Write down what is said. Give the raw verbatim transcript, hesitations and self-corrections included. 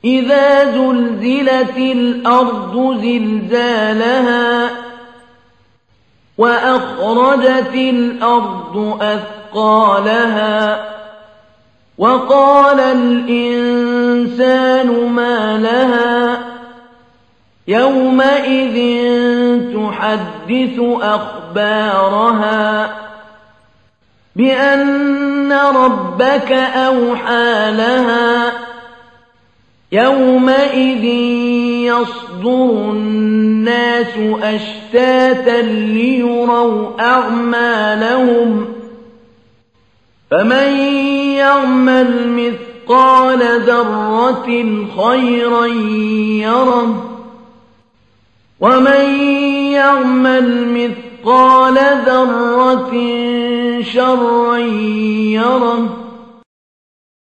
إذا زلزلت الأرض زلزالها وأخرجت الأرض أثقالها وقال الإنسان ما لها يومئذ تحدث أخبارها بأن ربك أوحى لها يومئذ يصدر الناس أشتاتا ليروا أعمالهم فمن يعمل مثقال ذرة خيرا يره ومن يعمل مثقال ذرة شرا يره